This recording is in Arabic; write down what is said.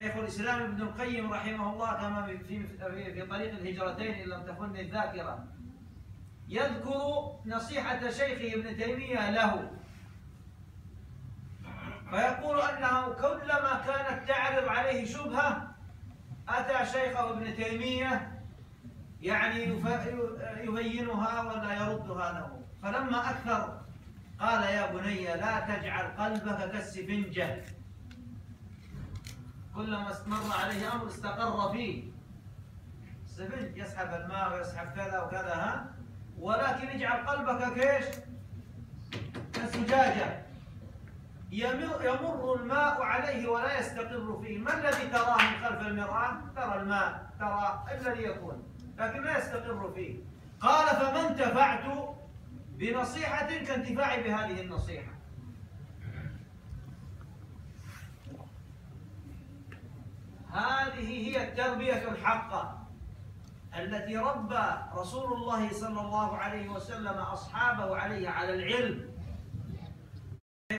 شيخ الإسلام ابن القيم رحمه الله كما في طريق الهجرتين إن لم تخن الذاكرة يذكر نصيحة شيخه ابن تيمية له، فيقول أنه كلما كانت تعرض عليه شبهة أتى شيخه ابن تيمية يعني يبينها ولا يردها له، فلما أكثر قال: يا بني لا تجعل قلبك كالسفنجة، كلما استمر عليه أمر استقر فيه. السفنج يسحب الماء ويسحب كذا وكذا، ولكن اجعل قلبك كيش؟ كالزجاجة يمر الماء عليه ولا يستقر فيه. ما الذي تراه من خلف المرآة؟ ترى الماء، ترى الذي يكون، لكن لا يستقر فيه. قال: فما انتفعت بنصيحة كانتفاعي بهذه النصيحة. هذه هي التربية الحقة التي ربى رسول الله صلى الله عليه وسلم أصحابه عليها، على العلم